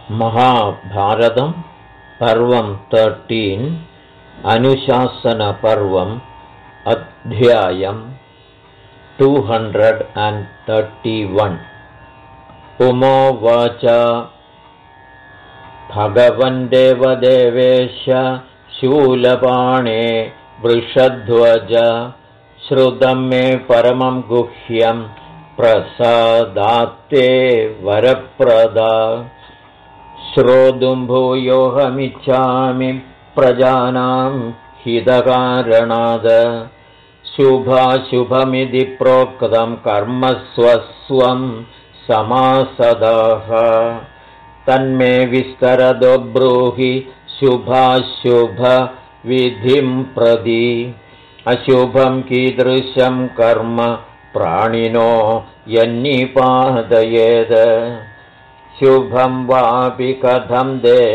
महाभारतं पर्वं 13 अनुशासनपर्वम् अध्यायं 231 उमोवाच भगवन् देवदेवेश शूलपाणे वृषध्वज श्रुतं मे परमं गुह्यं प्रसादात्ते वरप्रदा श्रोतुं भूयोऽहमिच्छामि प्रजानां हितकारणाद शुभाशुभमिति प्रोक्तं कर्म स्वस्वं समासदः तन्मे विस्तरदो ब्रूहि शुभाशुभविधिं प्रति अशुभं कीदृशं कर्म प्राणिनो यन्निपातयेत् शुभं वापि कथं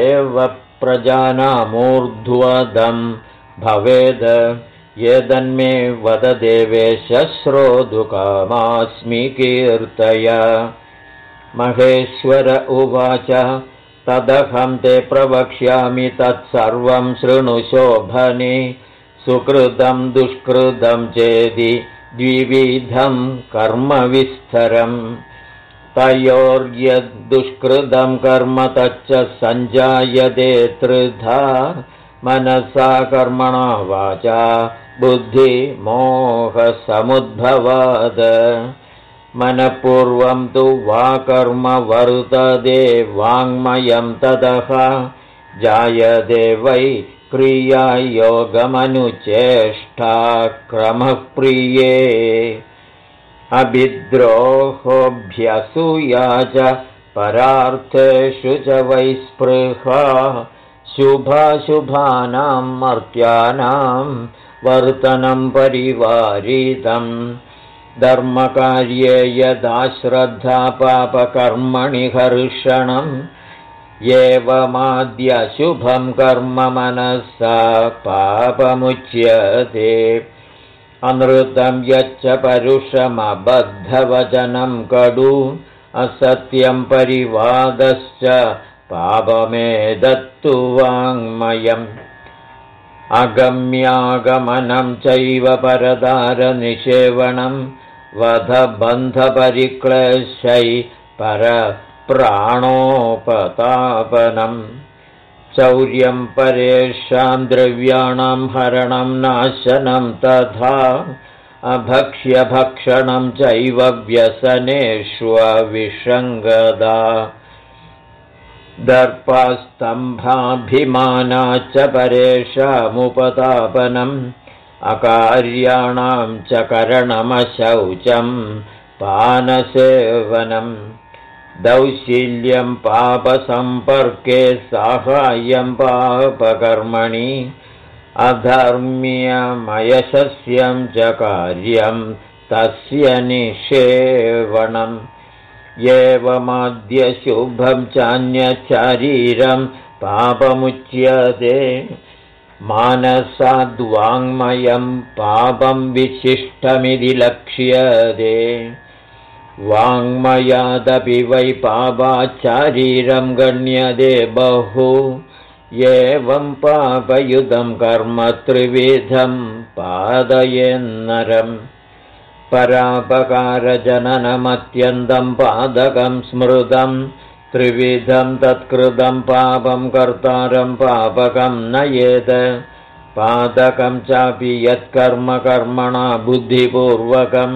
देवप्रजानामूर्ध्वदं भवेद् यदन्मे वद देवेश श्रोतुकामास्मि कीर्तय महेश्वर उवाच तदहं ते प्रवक्ष्यामि तत्सर्वं शृणु शोभने सुकृतं दुष्कृतं चेदि द्विविधं कर्मविस्तरम् तयोर्यद्दुष्कृतं कर्म तच्च सञ्जायते त्रिधा मनसा कर्मणा वाचा बुद्धिमोहसमुद्भवात् मनःपूर्वं तु वा कर्म वर्तते वाङ्मयं ततः जायते वै क्रियायोगमनुचेष्टा क्रमः प्रिये अभिद्रोहोऽभ्यसूया च परार्थेषु च वैस्पृहा शुभाशुभानां मर्त्यानां वर्तनं परिवारितं धर्मकार्ये यदा श्रद्धा पापकर्मणि हर्षणम् एवमाद्यशुभं कर्म मनसा पापमुच्यते अनृतं यच्च परुषमबद्धवचनं कडु असत्यं परिवादश्च पापमेदत्तु वाङ्मयम् अगम्यागमनं चैव परदारनिषेवणं वधबन्धपरिक्लेशै परप्राणोपतापनम् चौर्यं परेषां द्रव्याणां हरणं नाशनं तथा अभक्ष्यभक्षणं चैव व्यसनेष्वविसङ्गदा दर्पस्तम्भाभिमाना च परेषामुपतापनम् अकार्याणां च करणमशौचं पानसेवनम् दौशील्यं पापसम्पर्के साहाय्यं पापकर्मणि अधर्म्यमयशस्यं च कार्यं तस्य निषेवणम् एवमाद्य शुभं चान्यच्छरीरं पापमुच्यते मानसाद्वाङ्मयं पापं विशिष्टमिति लक्ष्यते वाङ्मयादपि वै पापाच्चारीरं गण्यते बहु एवं पापयुतं कर्म त्रिविधं पादयेन्नरम् परापकारजननमत्यन्तं पादकं स्मृतं त्रिविधं तत्कृतं पापं कर्तारं पापकं नयेत् पादकं चापि यत्कर्म कर्मणा बुद्धिपूर्वकं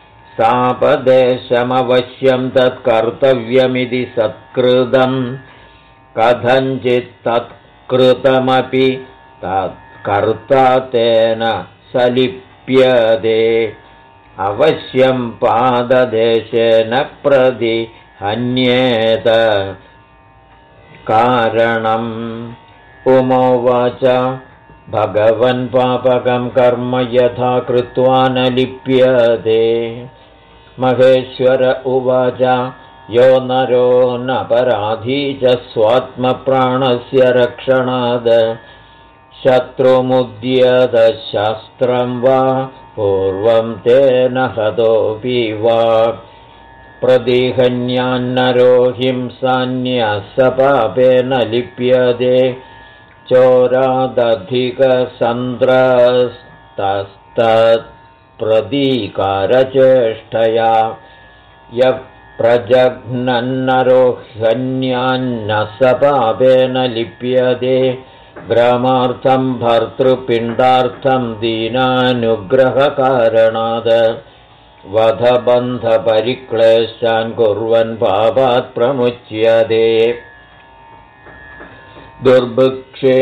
सापदेशमवश्यं तत्कर्तव्यमिति सत्कृतं कथञ्चित् तत्कृतमपि तत्कर्ता तेन सलिप्यते अवश्यं पाददेशेन प्रति हन्येत कारणम् उमोवाच भगवन् पापकं कर्म यथा कृत्वा न लिप्यते महेश्वर उवाच यो नरो नपराधी च स्वात्मप्राणस्य रक्षणाद शत्रुमुद्यतशास्त्रं वा पूर्वं तेन हतोऽपि वा प्रदिहन्यान्नरो हिंसान्यसपापेन लिप्यते चोरादधिकसन्द्रस्तस्तत्प्रतीकारचेष्टया यः प्रजघ्नन्नरो ह्यन्यान्नसपापेन लिप्यते ग्रामार्थं भर्तृपिण्डार्थं दीनानुग्रहकारणात् वधबन्धपरिक्लेशान् कुर्वन् पापात् प्रमुच्यते दुर्भिक्षे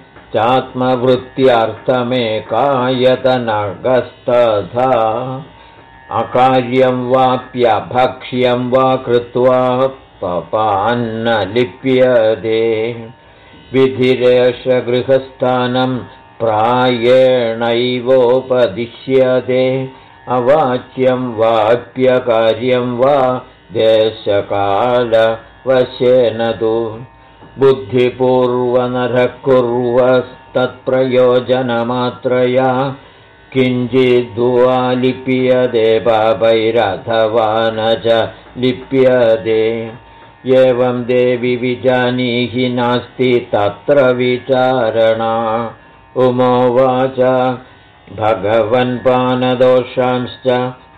चात्मवृत्त्यर्थमेकायतनगस्तथा अकार्यं वाप्यभक्ष्यं वा कृत्वा पपान्न लिप्यते विधिरेष गृहस्थानं प्रायेणैवोपदिश्यते अवाच्यं वाप्यकार्यं वा देशकालवशेन तु बुद्धिपूर्वनरः कुर्वस्तत्प्रयोजनमात्रया किञ्चिद्वा लिप्यते पापैरथवा न च लिप्यते एवं देवि विजानीहि नास्ति तत्र विचारणा उमोवाच भगवन्पानदोषांश्च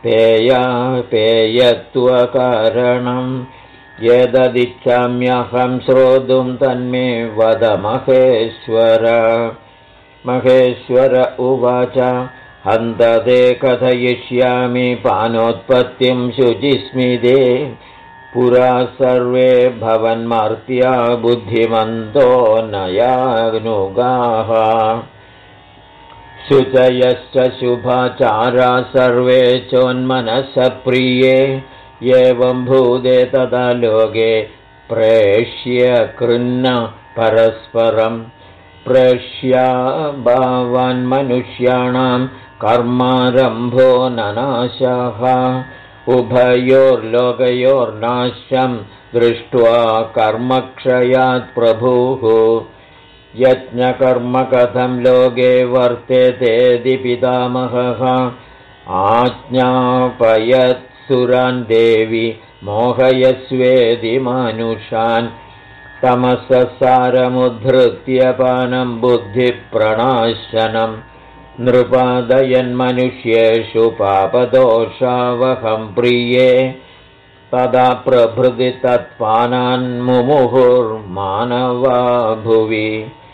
पेयत्वकारणम् यददिच्छाम्यहं श्रोतुं तन्मे वद महेश्वर महेश्वर उवाच हन्तते कथयिष्यामि पानोत्पत्तिं शुचिस्मिते पुरा सर्वे भवन्मर्त्या बुद्धिमन्तो नयानुगाः शुचयश्च शुभाचारा सर्वे चोन्मनसः प्रिये एवं भूते तदा लोके प्रेष्य कृन्न परस्परं प्रेष्या भावान्मनुष्याणां कर्मारम्भो ननाशः उभयोर्लोकयोर्नाशं दृष्ट्वा कर्मक्षयात् प्रभुः यज्ञकर्म कथं लोके वर्तेतेति पितामहः आज्ञापयत् सुरान् देवी मोहयस्वेदि मानुषान् तमससारमुद्धृत्य पानं बुद्धिप्रणाशनं नृपादयन्मनुष्येषु पापदोषावहं प्रिये तदा प्रभृति तत्पानान्मुमुहुर्मानवा भुवि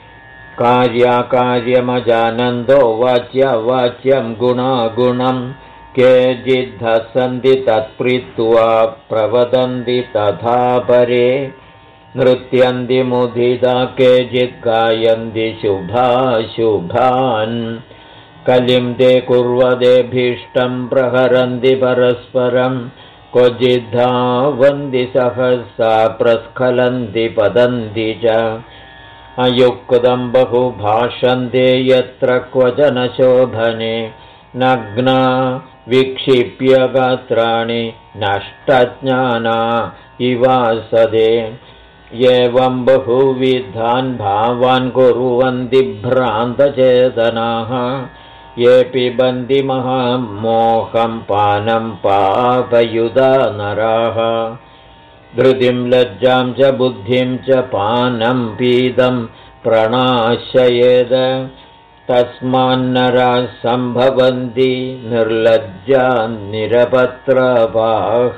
कार्याकार्यमजानन्दो वाच्यवाच्यं गुणागुणं केचिद्धसन्ति तत्प्रीत्वा प्रवदन्ति तथा परे नृत्यन्ति मुदिता केचित् गायन्ति शुभाशुभान् कलिं ते कुर्वदेभीष्टं प्रहरन्ति परस्परं क्वचिद्धावन्ति सहसा प्रस्खलन्ति पतन्ति च अयुक्तं बहु भाषन्ते यत्र क्वचन शोभने नग्ना विक्षिप्य गात्राणि नष्टज्ञाना इवासदे एवं बहुविधान् भावान् कुर्वन्ति भ्रान्तचेतनाः ये पिबन्ति महामोहं पानं पापयुधा नराः धृतिं लज्जां च बुद्धिं च पानं पीतं प्रणाशयेद तस्मान्नराः सम्भवन्ति निर्लज्जा निरपत्रपाः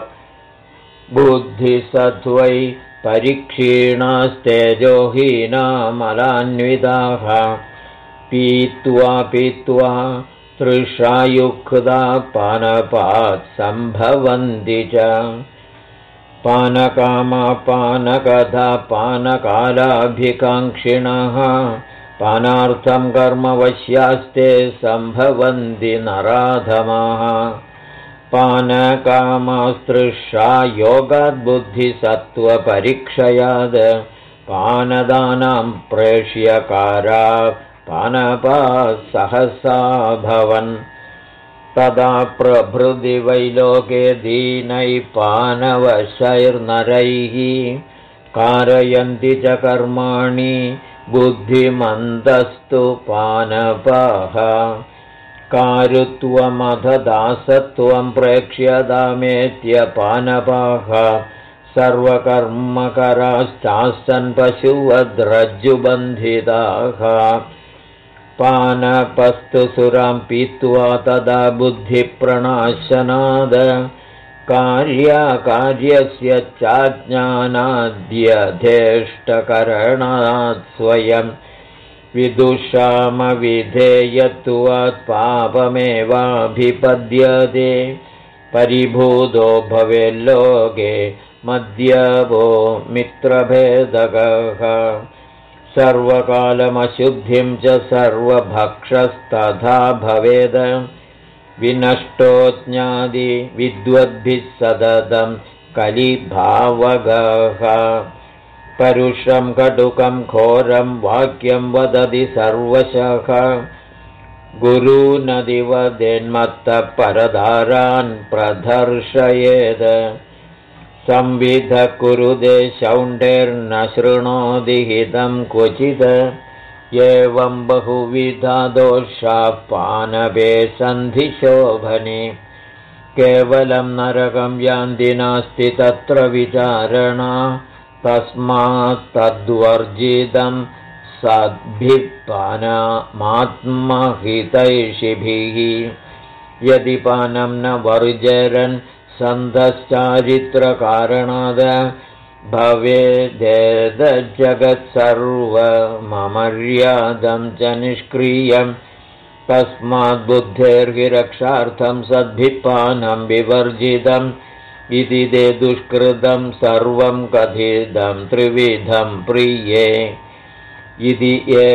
बुद्धिसत्त्वै परिक्षीणास्तेजोहीनामलान्विताः पीत्वा पीत्वा तृषायुक्ता पानपात् सम्भवन्ति च पानकामा पानकथा पानकालाभिकाङ्क्षिणः पानार्थं कर्मवश्यास्ते सम्भवन्ति नराधमाः पानकामास्तृषा योगाद्बुद्धिसत्त्वपरीक्षयाद् पानदानां प्रेष्यकारा पानपाः सहसा भवन् तदा प्रभृति वैलोके दीनैः पानवशैर्नरैः कारयन्ति च कर्माणि बुद्धिमन्दस्तु पानपाः कारुत्वमधदासत्वं प्रेक्ष्यतामेत्यपानपाः सर्वकर्मकराश्चासन् पशुवद्रज्जुबन्धिताः पानपस्तु सुरां पीत्वा तदा बुद्धिप्रणाशनाद कार्याकार्यस्य चाज्ञानाद्यथेष्टकरणात् स्वयं विदुषामविधेयत्वात् पापमेवाभिपद्यते परिभूतो भवेल्लोके मद्यपो मित्रभेदकः सर्वकालमशुद्धिं च सर्वभक्षस्तथा भवेद विनष्टो ज्ञाति विद्वद्भिः सततं कलिभावगः परुषं कटुकं घोरं वाक्यं वदति सर्वशः गुरूनदिवदेन्मत्तः परदारान् प्रदर्शयेत् संविधः कुरुते शौण्ठैर्न शृणोति हितं क्वचित् एवं बहुविधा दोषाः पानपे सन्धिशोभने केवलं नरकं यान्ति नास्ति तत्र विचारणा तस्मात् तद्वर्जितं सद्भिः पानमात्महितैषिभिः यदि पानं न वर्जरन् सन्धश्चारित्रकारणाद् भवेदेतज्जगत्सर्वमर्यादं च निष्क्रियं तस्माद्बुद्धेर्हि रक्षार्थं सद्भिपानं विवर्जितम् इति ते दुष्कृतं सर्वं कथितं त्रिविधं प्रिये इति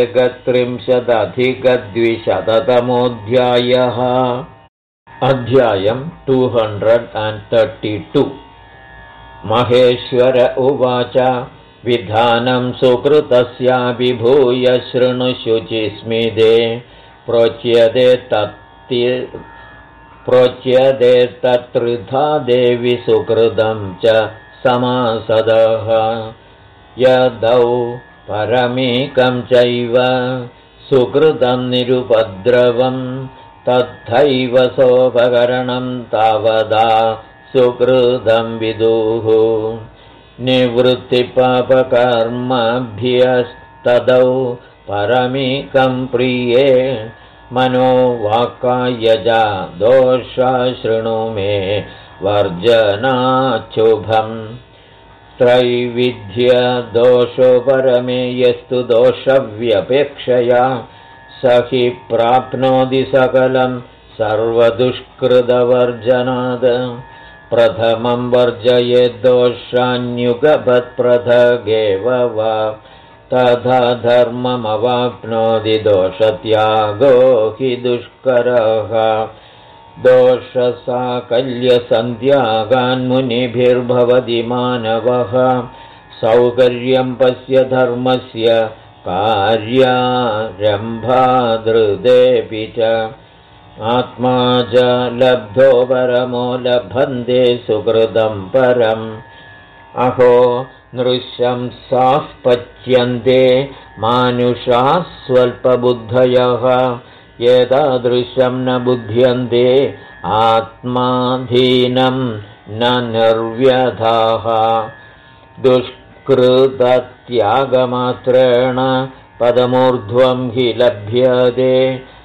31अधिकद्विशततमोऽध्यायः अध्यायं 232 महेश्वर उवाच विधानं सुकृतस्याभिभूय शृणुशुचिस्मिते प्रोच्यते तत्त्रिधा देवि सुकृतं च समासदः यदौ परमेकं चैव सुकृतं निरुपद्रवं तथैव सोपकरणं तावदा सुकृतं विदुः निवृत्तिपापकर्मभ्यस्तदौ परमेकं प्रिये मनोवाक्कायजा दोषा शृणु मे वर्जनाच्छुभम् त्रैविध्य दोषो परमे यस्तु दोषव्यपेक्षया स हि प्राप्नोति सकलं सर्वदुष्कृतवर्जनात् प्रथमं वर्जयेद्दोषान्युगपत्पृथगेव वा तथा धर्ममवाप्नोति दोषत्यागो हि दुष्करः दोषसाकल्यसन्त्यागान्मुनिभिर्भवति मानवः सौकर्यं पश्य धर्मस्य कार्यारम्भादृतेऽपि च आत्मा च लब्धो परमो लभन्ते सुकृतं परम् अहो नृशंसाः पच्यन्ते मानुषाः स्वल्पबुद्धयः एतादृशं न बुध्यन्ते आत्माधीनं न निर्व्यधाः दुष्कृतत्यागमात्रेण पदमूर्ध्वं हि लभ्यते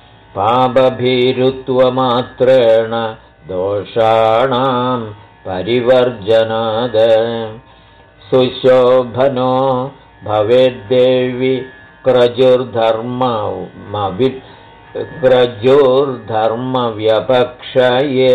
पापभीरुत्वमात्रेण दोषाणां परिवर्जनाद सुशोभनो भवेद्देवि क्रजोर्धर्मव्यपक्षये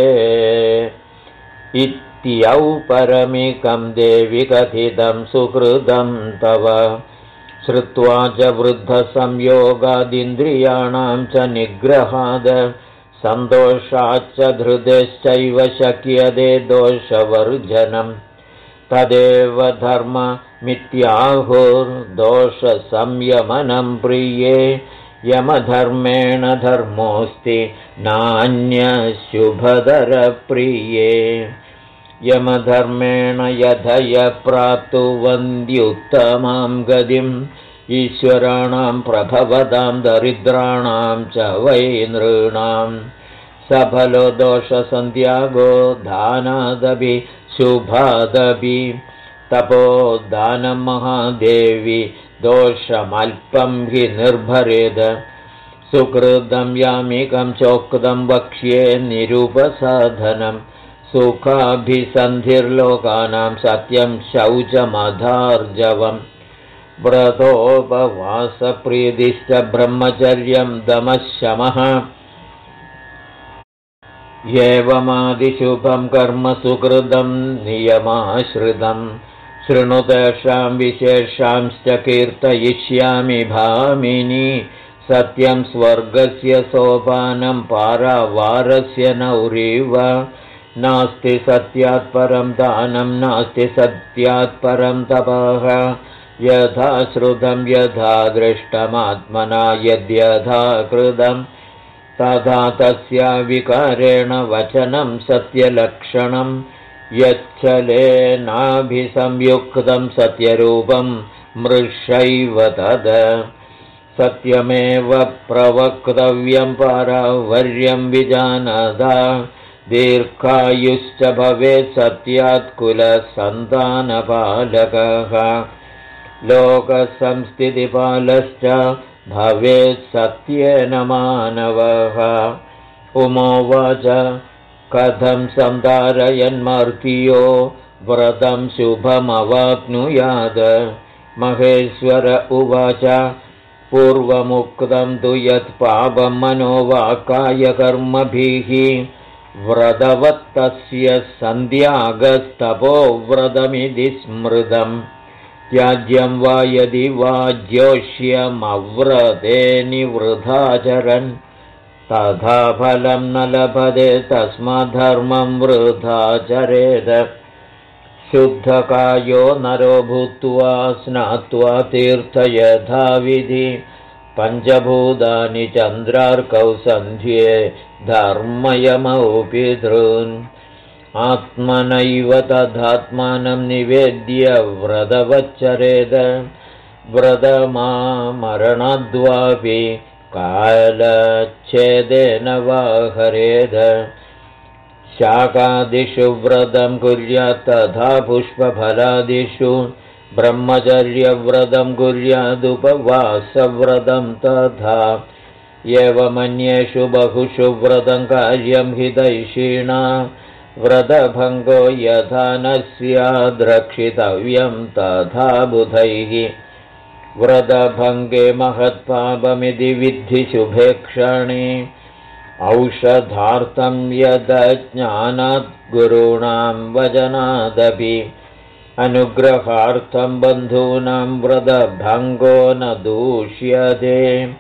इत्यौपरमिकं देवि कथितं सुकृतं तव श्रुत्वा च वृद्धसंयोगादिन्द्रियाणां च निग्रहाद सन्तोषाच्च धृतेश्चैव शक्यते दोषवर्जनम् तदेव धर्ममित्याहुर्दोषसंयमनं प्रिये यमधर्मेण धर्मोऽस्ति नान्यशुभदरप्रिये यमधर्मेण यथय प्राप्तुवन्द्युत्तमां गतिं ईश्वराणां प्रभवतां दरिद्राणां च वै नृणां सफलो दोषसन्त्यागो दानादपि शुभादपि तपोदानं महादेवी दोषमल्पं हि निर्भरेद सुकृतं यामिकं चोक्तं वक्ष्ये निरुपसाधनं सुखाभिसन्धिर्लोकानां सत्यं शौचमधार्जवम् व्रतोपवासप्रीतिश्च ब्रह्मचर्यं दमशमः एवमादिशुभं कर्म सुकृतं नियमाश्रितं शृणु तेषां विशेषांश्च कीर्तयिष्यामि भामिनी सत्यं स्वर्गस्य सोपानं पारावारस्य नौरिव नास्ति सत्यात् परं दानं नास्ति सत्यात् परं तपः यथा श्रुतं यथा दृष्टमात्मना यद्यथा कृतं तथा तस्य विकारेण वचनं सत्यलक्षणं यच्छलेनाभिसंयुक्तं सत्यरूपं मृषैव तद सत्यमेव प्रवक्तव्यं पारावर्यं विजानदा दीर्घायुश्च भवेत् सत्यात् कुलसन्तानपालकः लोकसंस्थितिपालश्च भवेत् सत्येन मानवः उमोवाच कथं सन्धारयन्मर्त्यो व्रतं शुभमवाप्नुयात् महेश्वर उवाच पूर्वमुक्तं तु यत् पापं मनोवाक्कायकर्मभिः व्रतवत्तस्य सन्ध्यागस्तपो व्रतमिति स्मृतम् त्याज्यं वा यदि वा ज्योष्यमव्रते निवृथाचरन् तथा फलं न लभते तस्माद्धर्मं वृथाचरेद शुद्धकायो नरो भूत्वा स्नात्वा तीर्थयथाविधि पञ्चभूतानि चन्द्रार्कौ सन्ध्ये धर्मयमौ पितॄन् आत्मनैव तदात्मानं निवेद्य व्रतवच्चरेद व्रतमामरणाद्वापि कालच्छेदेन वा हरेद शाकादिषु व्रतं कुर्यात् तथा पुष्पफलादिषु ब्रह्मचर्यव्रतं कुर्यादुपवासव्रतं तथा एवमन्येषु बहुषु व्रतं कार्यं हितैषिणा व्रतभङ्गो यथा न स्याद्रक्षितव्यं तथा बुधैः व्रतभङ्गे महत्पापमिति विद्धि शुभे क्षणे औषधार्थं यदज्ञानात् गुरूणां वचनादपि अनुग्रहार्थं बन्धूनां व्रतभङ्गो न दूष्यते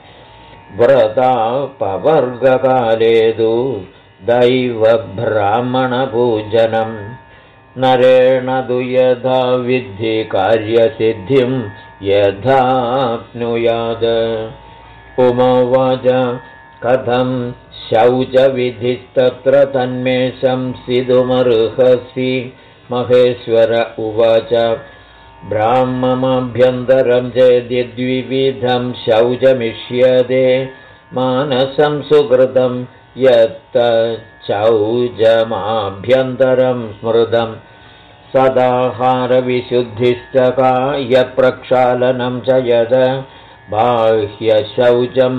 व्रतापवर्गकाले तु दैवब्राह्मणपूजनं नरेण तु यथा विद्धि कार्यसिद्धिं यथाप्नुयात् उमोवाच कथं शौचविधिस्तत्र तन्मे संसितुमर्हसि महेश्वर उवाच ब्राह्ममाभ्यन्तरं चेदि द्विविधं शौचमिष्यते मानसं सुकृतं यत्तच्छौचमाभ्यन्तरं स्मृतं सदाहारविशुद्धिश्च कायप्रक्षालनं च यद बाह्यशौचं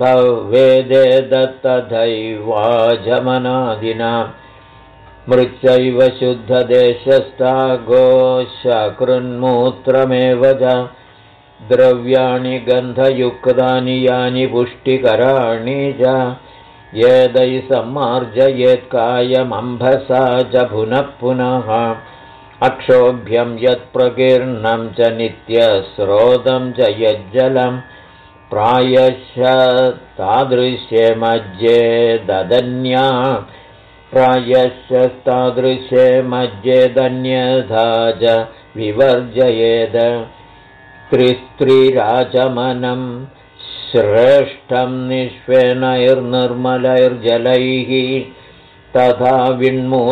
भवेदेतत्तथैवाजमनादिना मृत्यैव शुद्धदेशस्था गोशकृन्मूत्रमेव च द्रव्याणि गन्धयुक्तानि यानि पुष्टिकराणि च येदै सम्मार्जयेत्कायमम्भसा च पुनः पुनः अक्षोभ्यं यत्प्रकीर्णं च नित्यस्रोतं च यज्जलं प्रायशः तादृशे मज्जे ददन्या प्रायश्चतादृशे मज्जेदन्यथा च विवर्जयेद त्रिस्त्रीराचमनं श्रेष्ठं निष्फेनैर्निर्मलैर्जलैः तथा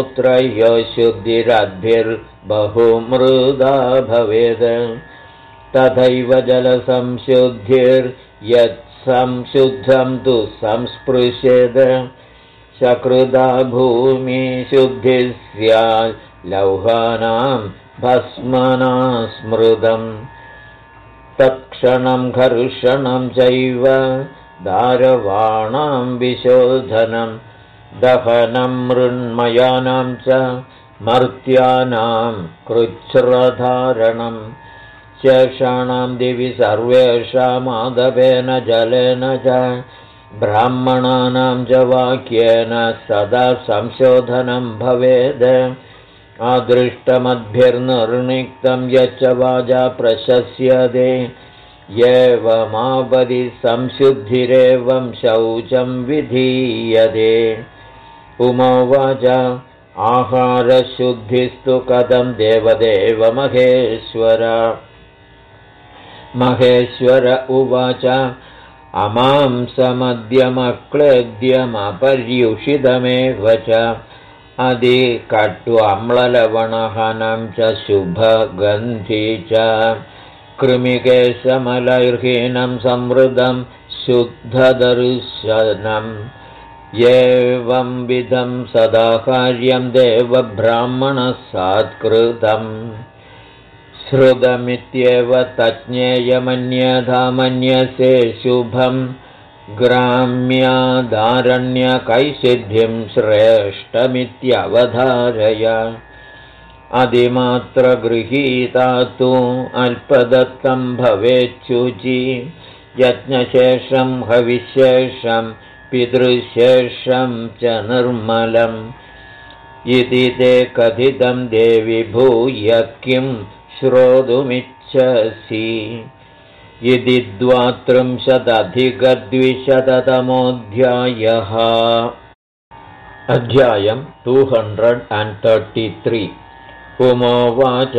विण्मूत्रयो शुद्धिरद्भिर्बहुमृदा भवेद तथैव जलसंशुद्धिर्यत्संशुद्धं तु संस्पृशेद सकृदा भूमिशुद्धिः स्यात् लौहानां भस्मना स्मृतम् तत्क्षणं घर्षणं चैव दारवाणां विशोधनं दहनं मृण्मयानां च मर्त्यानां कृच्छ्रधारणं शेषाणां दिवि सर्वेषामादवेन जलेन च ब्राह्मणानां च वाक्येन सदा संशोधनं भवेद् अदृष्टमद्भिर्निर्णिक्तं यच्च वाजा प्रशस्यते एवमावधि संशुद्धिरेवं शौचं विधीयते उमोवाच आहारशुद्धिस्तु कथं देवदेव महेश्वर उवाच अमांसमद्यमक्लेद्यमपर्युषितमेव च अधिकट्वाम्ललवणहनं च शुभगन्धि च कृमिकेशमलैर्हीनं संवृतं शुद्धदर्शनम् एवं विधं सदा कार्यं देवब्राह्मणसात्कृतम् श्रुतमित्येव तज्ज्ञेयमन्यथा मन्यसे शुभं ग्राम्यादारण्यकैसिद्धिं श्रेष्ठमित्यवधारय अधिमात्रगृहीता तु अल्पदत्तं भवेच्छुचि यज्ञशेषं हविशेषं पितृशेषं च निर्मलम् इति ते कथितं देवि भूय किं श्रोतुमिच्छसि इति 32-अधिक-200तमोऽध्यायः अध्यायं 233 उमोवाच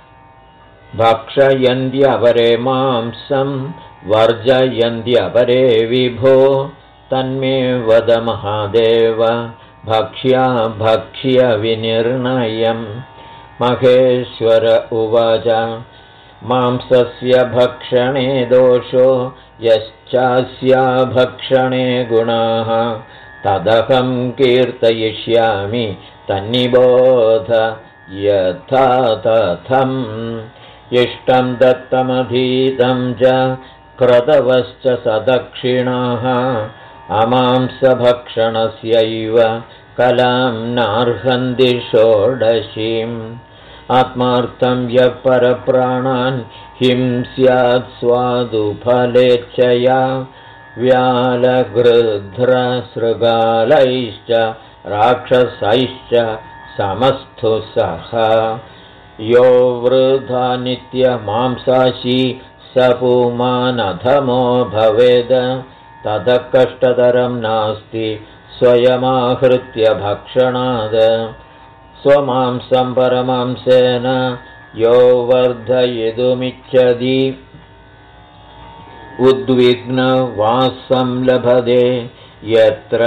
भक्षयन्त्यपरे मांसं वर्जयन्त्यपरे विभो तन्मे वद महादेव भक्ष्यविनिर्णयम् महेश्वर उवाच मांसस्य भक्षणे दोषो यश्चास्याभक्षणे गुणाः तदहं कीर्तयिष्यामि तन्निबोध यथा तथम् इष्टं दत्तमधीतं च क्रतवश्च सदक्षिणाः अमांसभक्षणस्यैव कलां नार्हन्ति षोडशीम् आत्मार्थं यः परप्राणान् हिंस्यात् स्वादुफलेच्छया व्यालगृध्रसृगालैश्च राक्षसैश्च समस्थु सः यो वृथा नित्यमांसाशी स पुमानधमो भवेद ततः कष्टतरं नास्ति स्वयमाहृत्य भक्षणाद स्वमांसं परमांसेन यो वर्धयितुमिच्छति उद्विग्नवासं लभते यत्र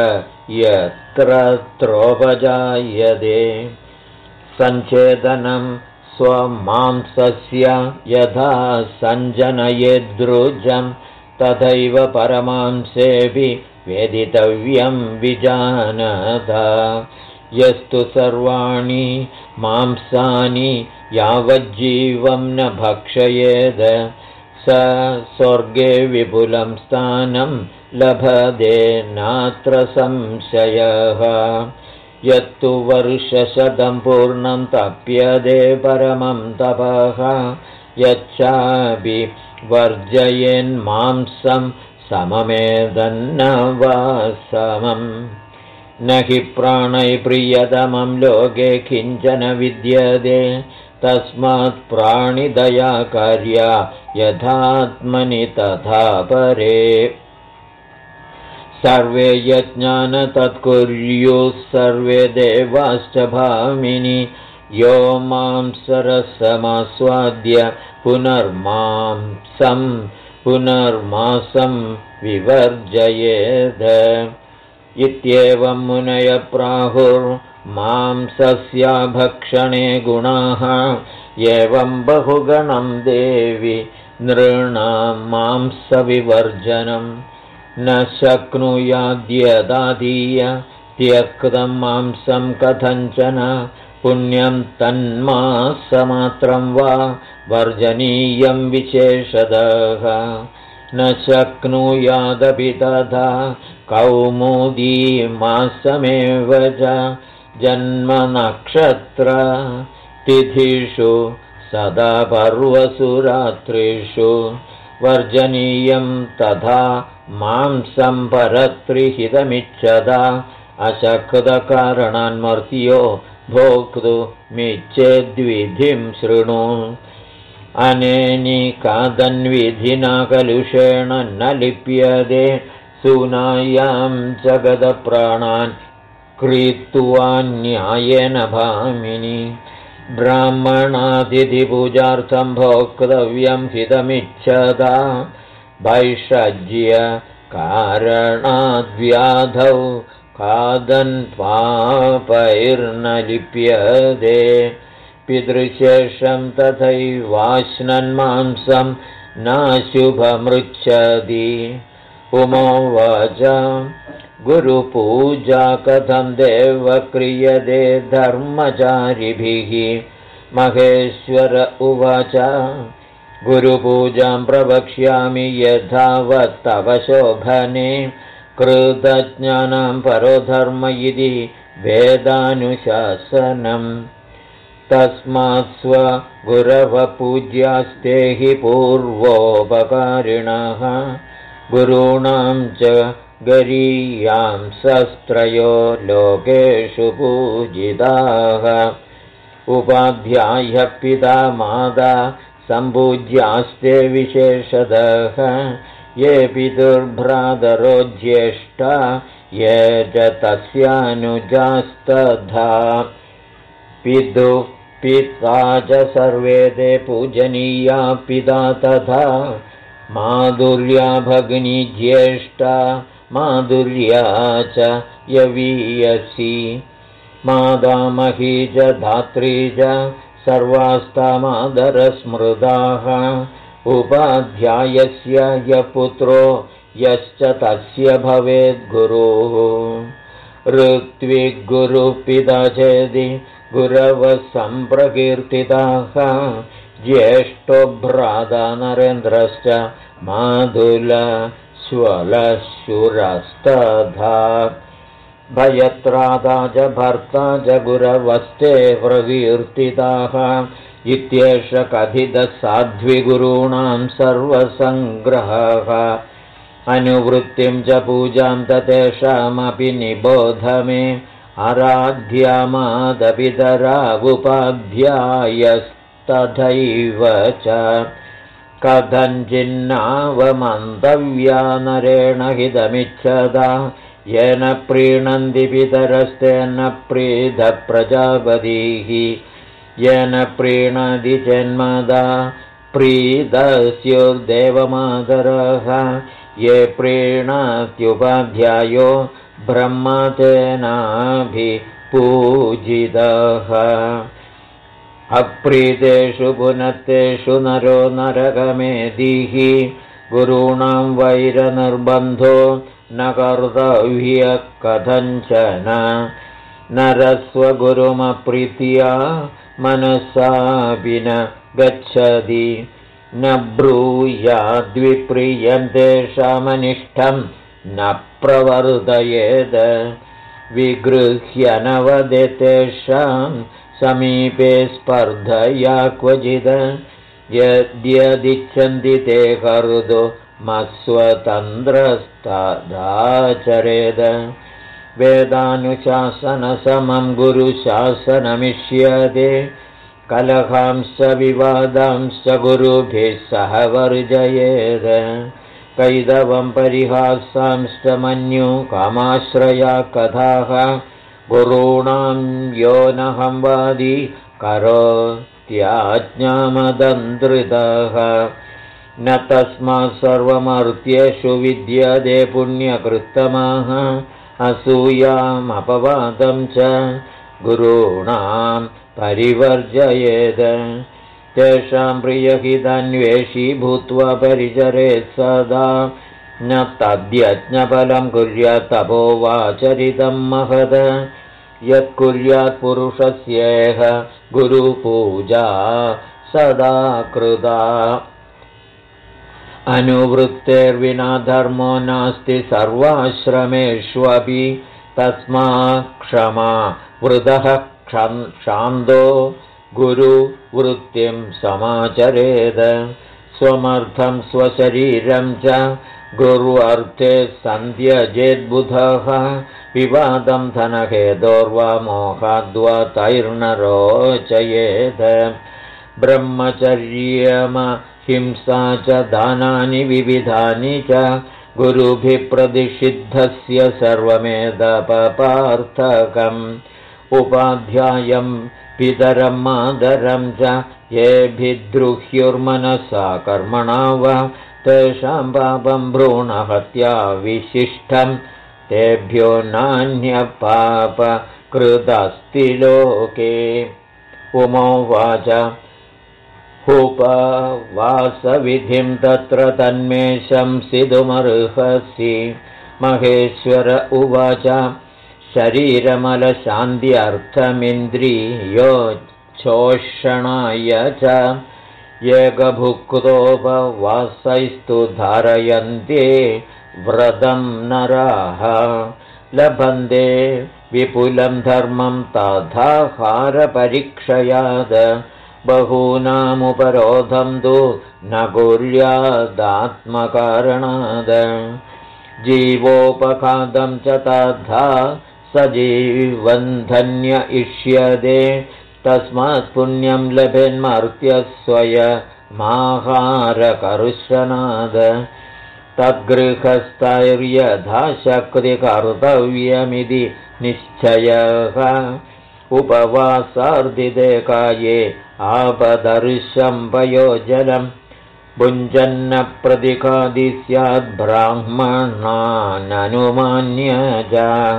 यत्रोपजायते सञ्चेदनं स्वमांसस्य यथा सञ्जनयेद्रुजं तथैव परमांसेऽपि वेदितव्यं विजानत यस्तु सर्वाणि मांसानि यावज्जीवं न भक्षयेद स स्वर्गे विपुलं स्थानं लभते नात्र संशयः यत्तु वर्षशतं पूर्णं तप्यते परमं तपः यच्चापि वर्जयेन्मांसं सममेदन्न वा समम् न हि प्राणैप्रियतमं लोके किञ्चन विद्यते तस्मात् प्राणिदया कार्या यथात्मनि तथा परे सर्वे यज्ञान तत्कुर्युः सर्वे देवाश्च भामिनि यो मांसरसमास्वाद्य पुनर्मासं विवर्जयेद इत्येवं मुनयः प्राहुर्मांसस्याभक्षणे गुणाः एवं बहुगणं देवि नृणां मांसविवर्जनं न शक्नुयाद्यदादीय त्यक्तं मांसं कथञ्चन पुण्यं तन्मासमात्रं वा वर्जनीयं विशेषतः न शक्नुयादपि तथा कौमुदी मासमेव च जन्मनक्षत्रतिथिषु सदा पर्वसु रात्रिषु वर्जनीयं तथा मांसं परत्रिहितमिच्छदा अशक्तकारणान्मर्त्यो भोक्तुमिच्छेद्विधिं शृणु अनेनिकादन्विधिना कलुषेण न लिप्यते सूनायां जगदप्राणान् क्रीत्वा न्यायेन भामिनि ब्राह्मणातिथिपूजार्थं भोक्तव्यं हितमिच्छदा वैषज्यकारणाद्व्याधौ खादन् पापैर्न लिप्यते पितृशेषं तथैवाश्नन्मांसं नाशुभमृच्छति उमोवाच गुरुपूजा कथं देव क्रियते धर्मचारिभिः महेश्वर उवाच गुरुपूजां प्रवक्ष्यामि यथावत्तव शोभने कृतज्ञानां परो धर्म इति वेदानुशासनम् तस्मात् स्वगुरवपूज्यास्ते हि पूर्वोपकारिणः गुरूणां च गरीयांसस्त्रयो लोकेषु पूजिताः उपाध्यायः पिता माता सम्पूज्यास्ते विशेषतः ये पितुर्भ्रातरो ज्येष्ठा ये च तस्यानुजास्तथा पितुः पिता च सर्वे ते पूजनीया पिता तथा माधुर्या भगिनी ज्येष्ठा माधुर्या च यवीयसी मातामही च धात्री च सर्वास्तामादरस्मृताः उपाध्यायस्य य पुत्रो यश्च तस्य भवेद्गुरुः ऋत्विग्गुरुपिता चेति गुरवः सम्प्रकीर्तिताः ज्येष्ठो भ्राता नरेन्द्रश्च माधुलश्वलशुरस्तथा भयत्राता च भर्ता च गुरवस्ते प्रकीर्तिताः इत्येष कथितः साध्विगुरूणां सर्वसङ्ग्रहः अनुवृत्तिं च पूजां ततेषामपि निबोध मे आराध्यामादपितरावुपाध्यायस्तथैव च कथञ्चिन्नावमन्तव्या नरेण हितमिच्छदा येन प्रीणन्ति पितरस्तेन प्रीतः प्रजापतिः येन प्रीणति जन्मदा प्रीतस्युर्देवमातरः ये प्रीणात्युपाध्यायो ब्रह्मतेनाभिपूजितः अप्रीतेषु पुनत्तेषु नरो नरकमेदिः गुरूणां वैरनिर्बन्धो न कर्तव्यः कथञ्चन नरस्वगुरुमप्रीत्या मनसापि न गच्छति न ब्रूयाद्विप्रियं तेषामनिष्ठं न प्रवर्तयेत् विगृह्य नवदे तेषां समीपे स्पर्धया क्वचित् यद्यदिच्छन्ति ते कर्तुं मत्स्वतन्त्रस्तदाचरेत् वेदानुशासनसमं गुरुशासनमिष्यते कलहांश्च विवादांश्च गुरुभिः सह वर्जयेत् कैदवं परिहासांश्च मन्यु कामाश्रया कथाः गुरूणां यो नहं वादी करोत्याज्ञामदन्द्रितः न तस्मात् सर्वमर्त्येषु विद्यते पुण्यकृत्तमाः असूयामपवादं च गुरूणां परिवर्जयेत् तेषां प्रियहितान्वेषी भूत्वा परिचरेत् सदा न तद्यज्ञफलं कुर्यात् तपोवाचरितं महद यत्कुर्यात् पुरुषस्येह गुरुपूजा सदा कृता अनुवृत्तेर्विना धर्मो नास्ति सर्वाश्रमेष्वपि तस्मात् क्षमा वृतः क्षान्तो गुरुवृत्तिं समाचरेद स्वमर्थं स्वशरीरं च गुर्वर्थे सन्त्यजेद्बुधः विवादं धनहेतोर्वा मोहाद्वा तैर्न रोचयेत् ब्रह्मचर्यमहिंसा च दानानि विविधानि च गुरुभिः प्रतिषिद्धस्य सर्वमेदपपार्थकम् उपाध्यायं पितरं मातरं च येभिद्रुह्युर्मनसा कर्मणा वा तेषां पापं भ्रूणहत्या विशिष्टं तेभ्यो नान्यपापकृदस्ति लोके उमोवाच उपवासविधिं तत्र तन्मे शंसितुमर्हसि महेश्वर उवाच शरीरमलशान्त्यर्थमिन्द्रियोच्छोषणाय च एकभुक्तोपवासैस्तु धारयन्ते व्रतं नराः लभन्ते विपुलं धर्मं तथाहारपरीक्षयाद बहूनामुपरोधं तु न कुर्यादात्मकारणाद जीवोपखादं च तथा सजीवन्धन्य इष्यते तस्मात् पुण्यं लभेन्मर्त्यस्वयमाहारकर्षणाद तद्गृहस्थैर्यथा शक्तिकर्तव्यमिति निश्चयः उपवासार्दिते काये आपदर्शं पयोजलं भुञ्जन्न प्रतिखादि स्याद्ब्राह्मणाननुमान्य च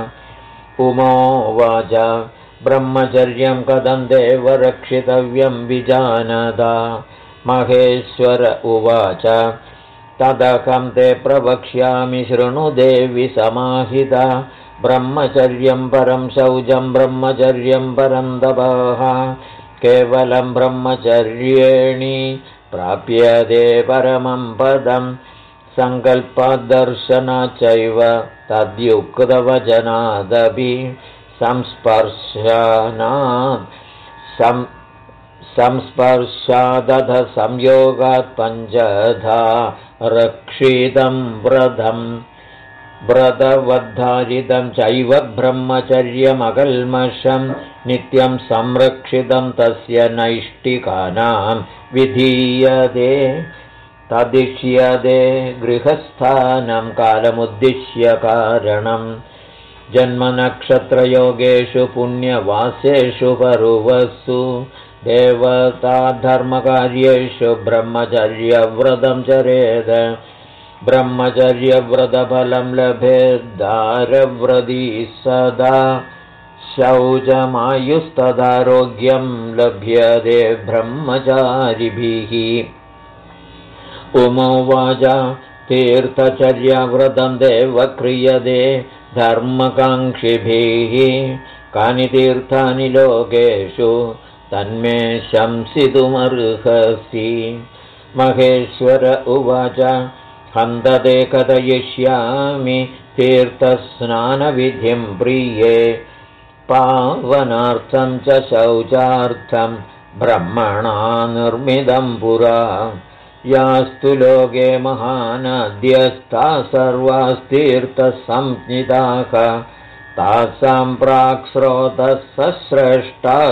उमोवाच ब्रह्मचर्यं कथं देव रक्षितव्यं विजानदा महेश्वर उवाच तदहं ते प्रवक्ष्यामि शृणु देवि समाहिता ब्रह्मचर्यं परं शौचं ब्रह्मचर्यं परं तपः केवलं ब्रह्मचर्येणि प्राप्यते परमं पदं सङ्कल्पदर्शनात् चैव तद्युक्तवचनादपि संस्पर्शादथ संयोगात् पञ्चधा रक्षितं व्रतवद्धारितं चैव ब्रह्मचर्यमकल्मषं नित्यं संरक्षितं तस्य नैष्टिकानां विधीयते तदिष्यते गृहस्थानं कालमुद्दिश्य कारणं जन्मनक्षत्रयोगेषु पुण्यवासेषु परुवसु देवताधर्मकार्येषु ब्रह्मचर्यव्रतं चरेद ब्रह्मचर्यव्रतफलं लभेद्दारव्रती सदा शौचमायुस्तदारोग्यं लभ्यते ब्रह्मचारिभिः उमोवाच तीर्थचर्याव्रतं देव क्रियते धर्मकाङ्क्षिभिः कानि तीर्थानि लोकेषु तन्मे शंसितुमर्हसि महेश्वर उवाच हन्तते कथयिष्यामि तीर्थस्नानविधिं प्रिये पावनार्थं च शौचार्थं ब्रह्मणा निर्मितं पुरा यास्तु लोके महानद्यस्ता सर्वास्तीर्थसंज्ञिताः तासां प्राक्स्रोतः सश्रेष्ठाः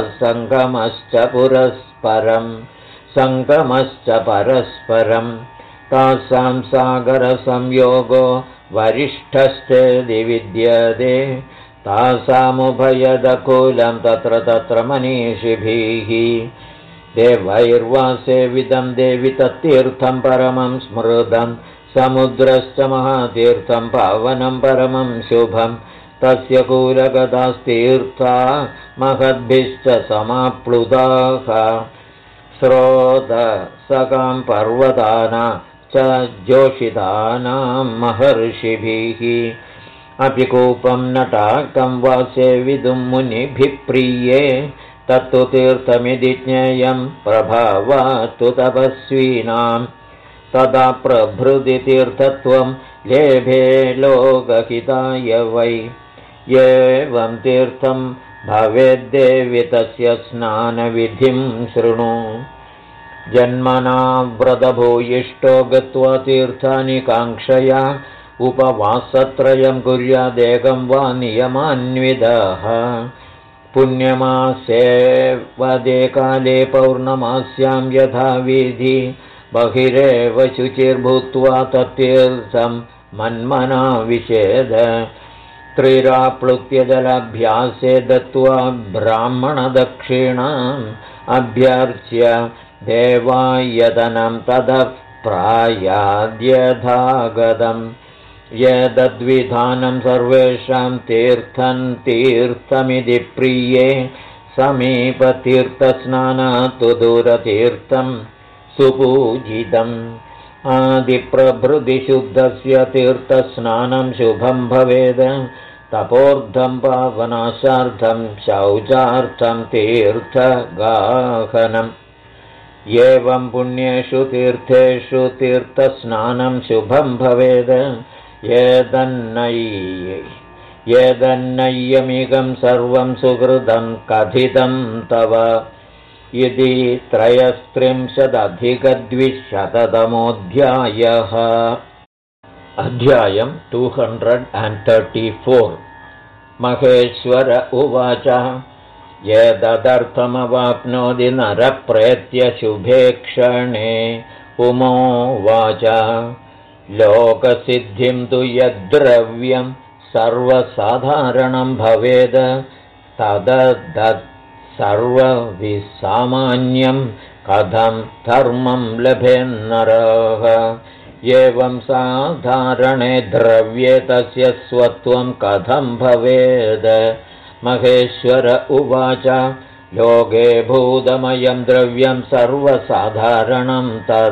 सङ्गमश्च परस्परं तासां सागरसंयोगो वरिष्ठश्चेदि विद्यते तासामुभयदकुलं तत्र मनीषिभिः देवैर्वासेविदं देवि तत्तीर्थं परमं स्मृतं समुद्रश्च महातीर्थं पावनं परमं शुभं तस्य कूलगतास्तीर्था महद्भिश्च समाप्लुताः स्रोतसकां पर्वतानां च जोषितानां महर्षिभिः अपिकूपं नटाकं वा सेवितुं मुनिभिः प्रिये तत्तु तीर्थमिति ज्ञेयं प्रभावात्तु तपस्विनां तदा प्रभृति तीर्थत्वं लेभे लोकहिताय वै एवं तीर्थं भवेद्देवि तस्य स्नानविधिं शृणु जन्मना व्रतभूयिष्ठो गत्वा तीर्थानि काङ्क्षया उपवासत्रयं कुर्यादेकं वा नियमान्वितः पुण्यमासे वदे काले पौर्णमास्यां यथाविधि बहिरेव शुचिर्भूत्वा तत्तीर्थं मन्मना विषेद त्रिराप्लुत्य जलाभ्यासे दत्त्वा ब्राह्मणदक्षिणाम् अभ्यर्च्य देवायतनं ततः प्रायाद्यथागतम् यद्विधानं सर्वेषां तीर्थमिति प्रिये समीपतीर्थस्नानात् दूरतीर्थं सुपूजितम् आदिप्रभृतिशुद्धस्य तीर्थस्नानं शुभं भवेद् तपोर्धं पावनाशार्थं शौचार्थं तीर्थगाहनम् एवं पुण्येषु तीर्थेषु तीर्थस्नानं शुभं भवेद् येदन्नय्यमिगं सर्वं सुकृतं कथितं तव इति 33-200तमोऽध्यायः अध्यायं 234 महेश्वर उवाच एतदर्थमवाप्नोति नरप्रेत्य शुभे क्षणे उमोवाच लोकसिद्धिं तु यद्द्रव्यं सर्वसाधारणं भवेद् तददत् सर्वविसामान्यं कथं धर्मं लभेन्नरः एवं साधारणे द्रव्ये तस्य स्वत्वं कथं भवेद् महेश्वर उवाच लोके भूतमयं द्रव्यं सर्वसाधारणं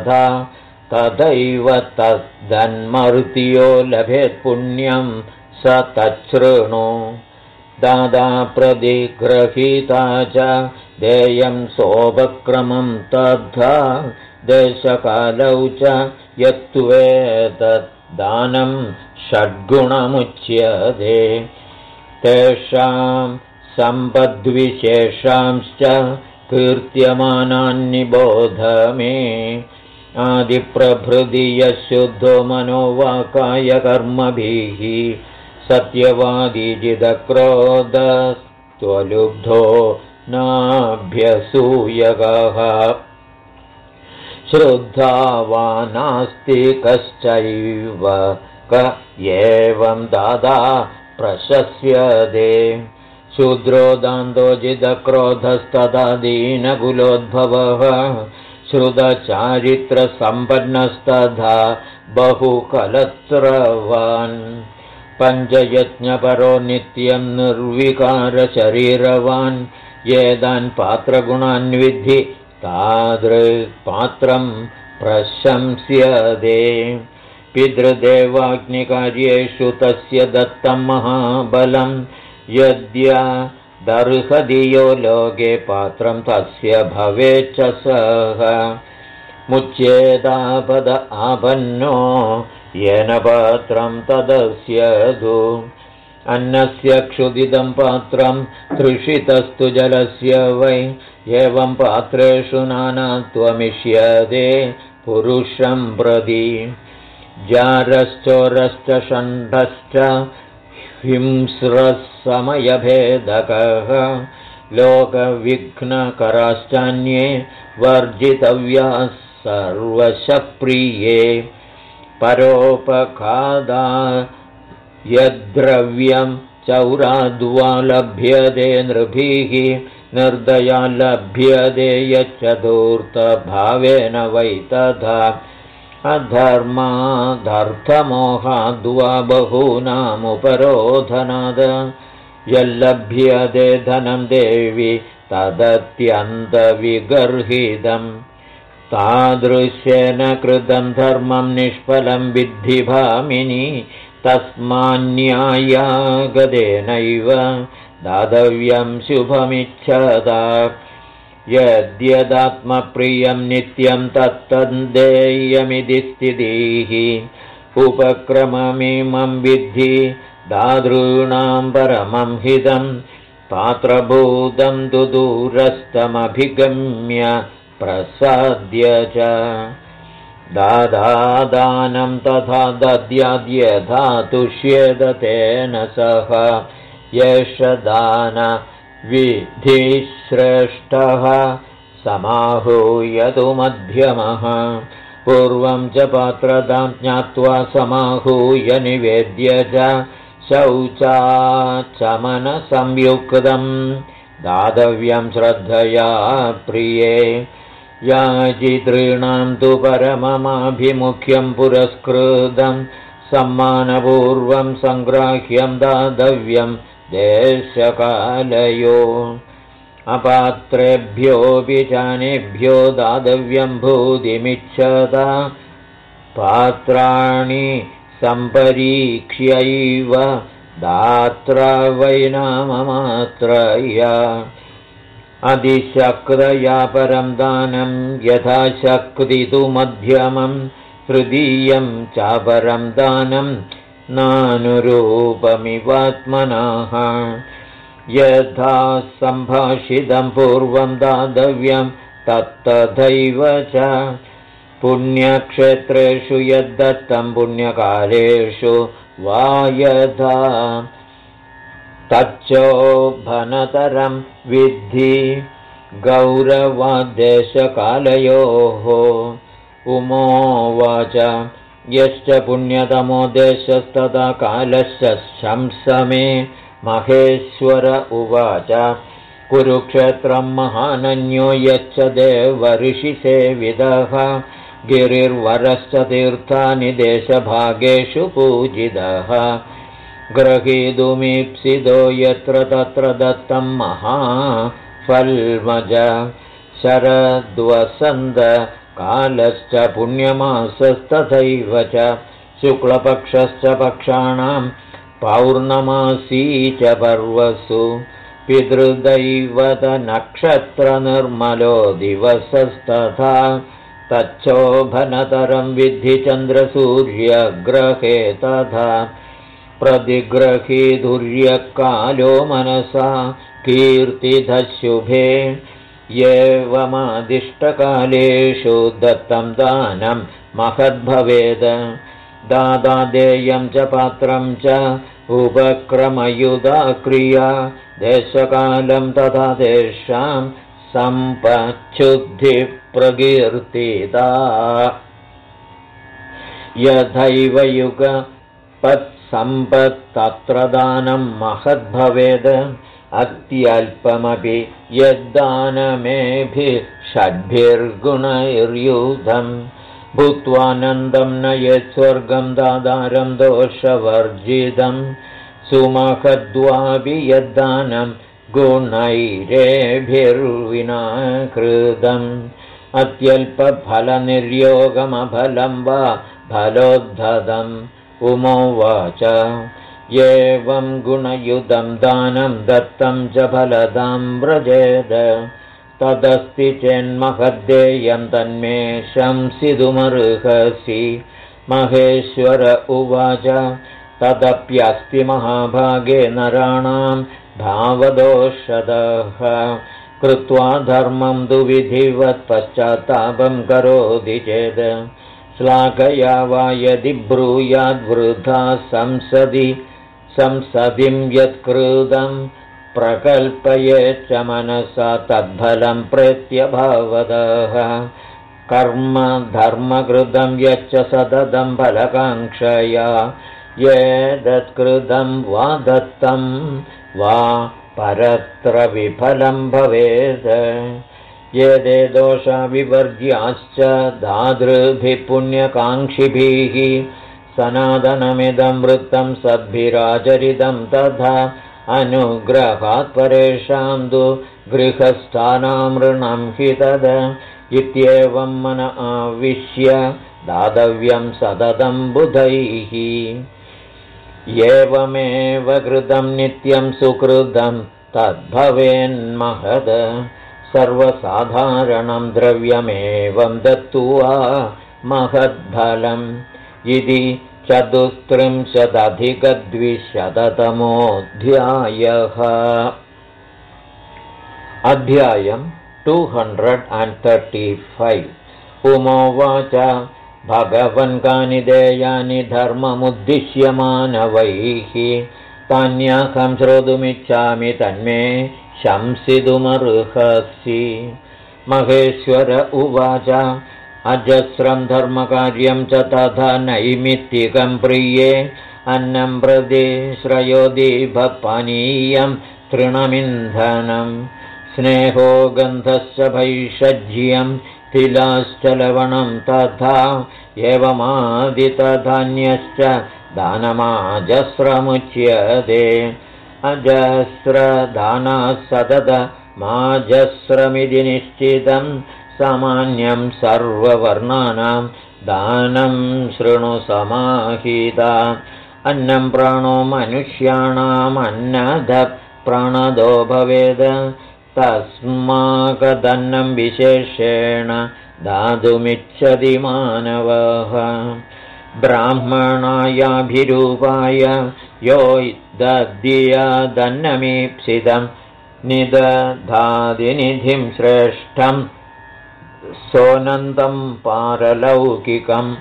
तथैव तद्धन्मर्त्यो लभेत् पुण्यं स तच्छृणु दादा प्रतिगृहीता च देयं सोपक्रमं तथा देशकालौ च यत्त्वेतद्दानं षड्गुणमुच्यते तेषां सम्पद्विशेषांश्च कीर्त्यमानान्निबोध मे आदिप्रभृति यः शुद्धो मनोवाकायकर्मभिः सत्यवादी जितक्रोधस्त्वलुब्धो नाभ्यसूयकः श्रद्धावानास्ति कश्चैव क एवं दादा प्रशस्यते शूद्रो दान्तो जितक्रोधस्तदा दीनकुलोद्भवः श्रुतचारित्रसम्पन्नस्तथा बहुकलत्रवान् पञ्चयज्ञपरो नित्यं निर्विकारशरीरवान् येदान् पात्रगुणान् विद्धि तादृक्पात्रं प्रशंस्यते पितृदेवाग्निकार्येषु तस्य दत्तं महाबलं यद्यदर्हदियो लोके पात्रं तस्य भवेच्च सः मुच्येदापद आपन्नो येन पात्रं तदस्यतु अन्नस्य क्षुदितं पात्रं तृषितस्तु जलस्य वै एवं पात्रेषु नानात्वमिष्यते पुरुषं प्रति जारश्चोरश्च षण्ढश्च हिंस्रः समयभेदकः लोकविघ्नकराश्चान्ये वर्जितव्याः सर्वशप्रिये परोपखादा यद्द्रव्यं चौराद्वा लभ्यते नृभिः निर्दया लभ्यते यच्चतुर्थभावेन वै तथा अधर्मादर्थमोहाद्वा बहूनामुपरोधनाद यल्लभ्यते धनं देवि तदत्यन्तविगर्हितम् तादृशेन कृतं धर्मं निष्फलं विद्धि भामिनी तस्मान्न्यायागदेनैव दातव्यं शुभमिच्छदा यद्यदात्मप्रियं नित्यं तत्तद्देयमिति स्थितिः उपक्रममिमं विद्धि दातॄणां परमं हितं पात्रभूतं तु दूरस्थमभिगम्य प्रसाद्य च दादादानं तथा दद्याद्यथा तुष्येत तेन सह येष दानविधिश्रेष्ठः समाहूयतु मध्यमः पूर्वं च पात्रतां ज्ञात्वा समाहूय निवेद्य च शौचाचमनसंयुक्तं दातव्यं श्रद्धया प्रिये याचितॄणां तु परममाभिमुख्यं पुरस्कृतं सम्मानपूर्वं सङ्ग्राह्यं दातव्यं देशकालयो अपात्रेभ्योऽपि जानेभ्यो दातव्यं भूतिमिच्छता पात्राणि सम्परीक्ष्यैव दात्रा वै नाममात्रया अधिशक्तया परं दानं यथाशक्ति तु मध्यमं तृतीयं चापरं दानं नानुरूपमिवात्मनः यथा सम्भाषितं पूर्वं दातव्यं तत्तथैव च पुण्यक्षेत्रेषु यद्दत्तं पुण्यकालेषु वा यथा तच्चोभनतरं विद्धि गौरवाद्देशकालयोः उमोवाच यश्च पुण्यतमो देशस्तथा कालश्च शंसमे महेश्वर उवाच कुरुक्षेत्रं महानन्यो यच्च देवर्षिसेविदः गिरिर्वरश्च तीर्थानि देशभागेषु पूजितः ग्रहीतुमीप्सितो यत्र तत्र दत्तं महाफल्मज शरद्वसन्तकालश्च पुण्यमासस्तथैव च शुक्लपक्षश्च पक्षाणां पौर्णमासी च पर्वसु पितृदैवतनक्षत्रनिर्मलो दिवसस्तथा तच्छोभनतरं विद्धि चन्द्रसूर्यग्रहे तथा प्रतिग्रहीतुर्यकालो मनसा कीर्तितः शुभे एवमादिष्टकालेषु दत्तं दानं महद्भवेद दादादेयं च पात्रं च उपक्रमयुधा क्रिया देशकालं तथा तेषां सम्पच्छुद्धिप्रकीर्तिता यथैव युगपत्सम्पत्तत्र दानं महद्भवेद अत्यल्पमपि यद्दानमेभिः षड्भिर्गुणैर्युधम् भूत्वानन्दं नयेत् स्वर्गं दादारं दोषवर्जितं सुमहद्वापि यद्दानं गुणैरेभिर्विना कृतम् अत्यल्पफलनिर्योगमफलं वा फलोद्धतम् उमोवाच एवं गुणयुतं दानं दत्तं च फलदां व्रजेद तदस्ति चेन्महद्देयं तन्मे शंसितुमर्हसि महेश्वर उवाच तदप्यस्ति महाभागे नराणां भावदोषदः कृत्वा धर्मं तु विधिवत् पश्चात्तापं करोति चेत् श्लाघया वा यदि ब्रूयाद्वृथा संसदिं यत्कृतं प्रकल्पयेच्च मनसा तद्फलं प्रेत्य भवतः कर्म धर्मकृतं यच्च सततं फलकाङ्क्षया येदत्कृतं वा दत्तं वा परत्र विफलं भवेत् येदे दोषा विवर्ज्याश्च दातृभिः पुण्यकाङ्क्षिभिः सनातनमिदं वृत्तं सद्भिराचरितं तथा अनुग्रहात् परेषां तु गृहस्थानामृणं हि तद इत्येवं मन आविश्य दातव्यं सततं बुधैः एवमेव कृतं नित्यं सुकृतं तद्भवेन्महद सर्वसाधारणं द्रव्यमेवं दत्त्वा महद्फलम् इति 34,200तमोऽध्यायः अध्यायम् 235 उमोवाच भगवन् कानि देयानि धर्ममुद्दिश्य मानवैः तान्यहं श्रोतुमिच्छामि तन्मे शंसितुमर्हसि महेश्वर उवाच अजस्रं धर्मकार्यं च तथा नैमित्तिकं प्रिये अन्नं प्रति श्रयोदीपपानीयं तृणमिन्धनं स्नेहो गन्धश्च भैषज्यं तिलाश्च लवणं तथा एवमादितधान्यश्च दानमाजस्रमुच्यते अजस्रदानाः सततमाजस्रमिति निश्चितं सामान्यं सर्ववर्णानां दानं शृणु समाहिता अन्नं प्राणो मनुष्याणामन्नदः प्राणदो भवेद तस्माकदन्नं विशेषेण दातुमिच्छति मानवः ब्राह्मणायाभिरूपाय यो दद्यादन्नमीप्सितं निदधादिनिधिं श्रेष्ठं सोनन्दं पारलौकिकम्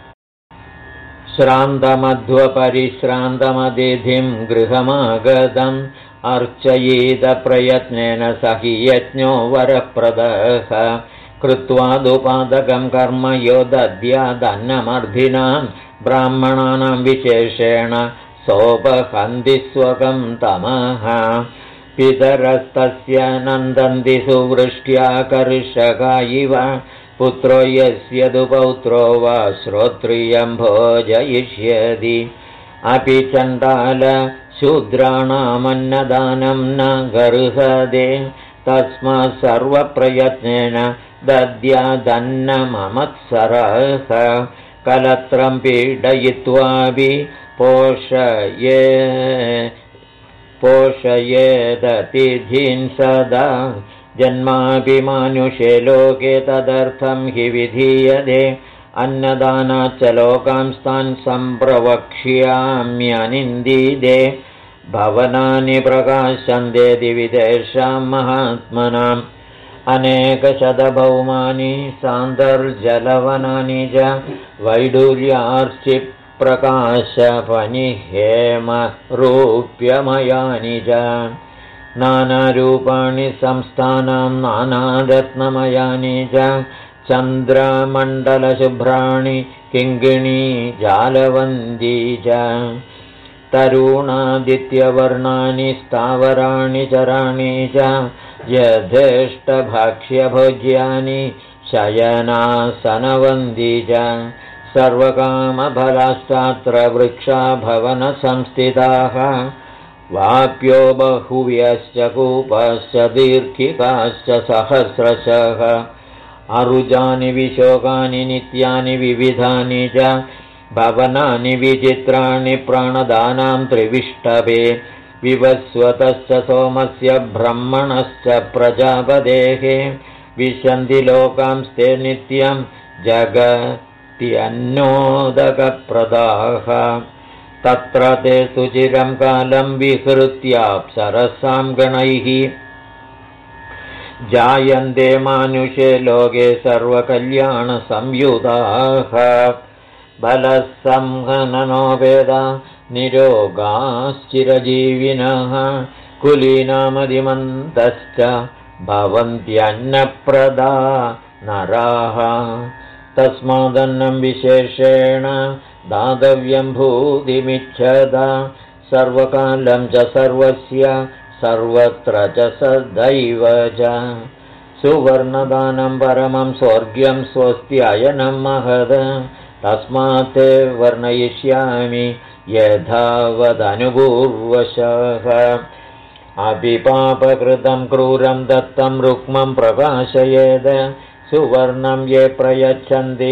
श्रान्तमध्वपरिश्रान्तमतिथिं गृहमागतम् अर्चयीत प्रयत्नेन स हि यज्ञो वरप्रदः कृत्वादुपादकं कर्म यो दद्यादन्नमर्धिनां ब्राह्मणानां विशेषेण सोपहन्ति स्वकं तमः पितरस्तस्य नन्दन्ति सुवृष्ट्या कर्षका इव पुत्रो यस्य दुपौत्रो वा श्रोत्रियं भोजयिष्यति अपि चण्डालशूद्राणामन्नदानं न गर्हते तस्मात् सर्वप्रयत्नेन दद्यादन्नममत्सरः कलत्रं पीडयित्वापि पोषयेदतिथीन् सदा जन्मापि मानुषे लोके तदर्थं हि विधीयते अन्नदानाच्च लोकांस्तान् सम्प्रवक्ष्याम्यनिन्दीदे भवनानि प्रकाशन्ते दिविदेशां महात्मनाम् अनेकशतभौमानि सान्तर्जलवनानि च वैडूर्यार्चिप्रकाशफनिहेमरूप्यमयानि च नानारूपाणि संस्थानां नानारत्नमयानि च चन्द्रमण्डलशुभ्राणि किङ्गिणी जालवन्दी च तरुणादित्यवर्णानि स्थावराणि चराणि च यथेष्टभक्ष्यभोज्यानि शयनासनवन्दी च सर्वकामफलाश्चात्र वृक्षा भवनसंस्थिताः वाप्यो बहुव्यश्च कूपश्च दीर्घिकाश्च सहस्रशः अरुजानि विशोकानि नित्यानि विविधानि च भवनानि विचित्राणि प्राणदानां त्रिविष्टभे विवस्वतश्च सोमस्य ब्रह्मणश्च प्रजापतेः विशन्ति लोकांस्ते नित्यं जगत्यन्नोदकप्रदाः तत्र ते सुचिरं कालं विहृत्याप्सरसां गणैः जायन्ते मानुषे लोके सर्वकल्याणसंयुताः बलसंहननोपेदा निरोगाश्चिरजीविनः कुलीनामधिमन्तश्च भवन्त्यन्नप्रदा नराः तस्मादन्नं विशेषेण दातव्यं भूतिमिच्छदा सर्वकालं च सर्वस्य सर्वत्र च सदैव च सुवर्णदानं परमं स्वर्ग्यं स्वस्त्ययनं महद तस्मात् ते वर्णयिष्यामि यथावदनुपूर्वशः अभिपापकृतं क्रूरं दत्तं रुक्मं प्रकाशयेद सुवर्णं ये प्रयच्छन्ति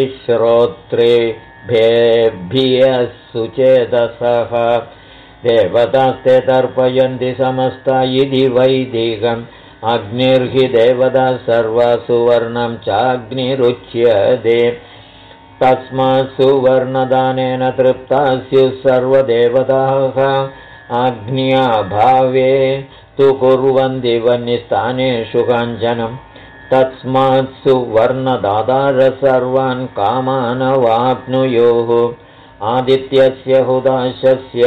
श्रोत्रेभ्यः सुचेतसः देवतास्ते तर्पयन्ति समस्ता इति वैदिकम् अग्निर्हि देवता सर्वा सुवर्णं चाग्निरुच्यते तस्मात् सुवर्णदानेन तृप्ताः स्युः सर्वदेवताः अग्न्याभावे तु कुर्वन्ति वह्निस्थानेषु काञ्चनम् तस्मात् सुवर्णदातार सर्वान् कामानवाप्नुयुः आदित्यस्य हुदाशस्य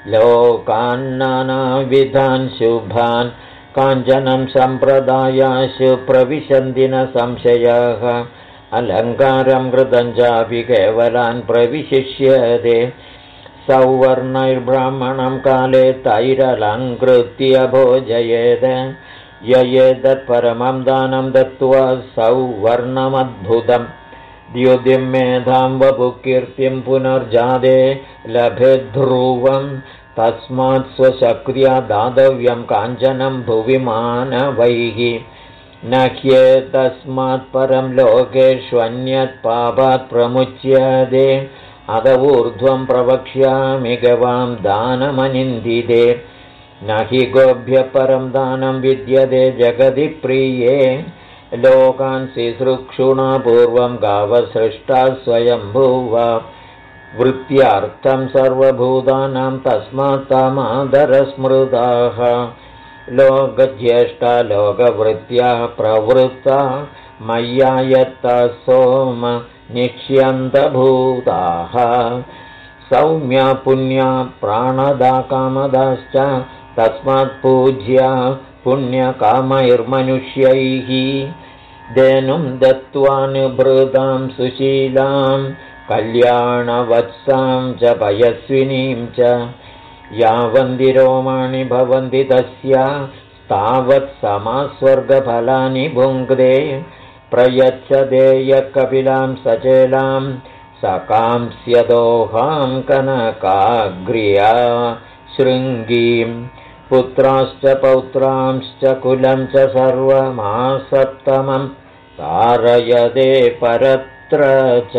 लोकान्नानाविधान् शुभान् काञ्चनं सम्प्रदायाशु प्रविशन्ति न संशयः अलङ्कारं कृतं चापि केवलान् प्रविशिष्यते सौवर्णैर्ब्राह्मणं काले तैरलङ्कृत्य भोजयेत् ययेतत्परमं दानं दत्त्वा सौवर्णमद्भुतं द्युतिं मेधां वपुकीर्तिं पुनर्जाते लभेद्ध्रुवं तस्मात् स्वशक्त्या दातव्यं काञ्चनं भुवि मानवैः न ह्येतस्मात् परं लोकेष्वन्यत् पापात् प्रमुच्यते अत ऊर्ध्वं प्रवक्ष्यामि गवां दानमनिन्दिते न हि गोभ्यः परं दानं विद्यते जगति प्रिये लोकान् सिसृक्षुणा पूर्वं गावः सृष्टा स्वयंभुवा वृत्त्यार्थं सर्वभूतानां तस्मात् तामादरस्मृताः लोकज्येष्ठा लोकवृत्त्याः प्रवृत्ता मय्या यत्तः सोम निक्ष्यन्तभूताः सौम्या पुण्या प्राणदा कामदाश्च तस्मात् पूज्या पुण्यकामैर्मनुष्यैः धेनुं दत्त्वानुभृतां सुशीलां कल्याणवत्सां च पयस्विनीं च यावन्ति रोमाणि भवन्ति तस्या तावत् समास्वर्गफलानि भुङ्क्ते प्रयच्छते यः कपिलां सचेलां सकांस्यदोहां कनकाग्र्या शृङ्गीं पुत्राश्च पौत्रांश्च कुलं च सर्वमासप्तमं तारयते परत्र च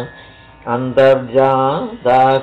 अन्तर्जाताः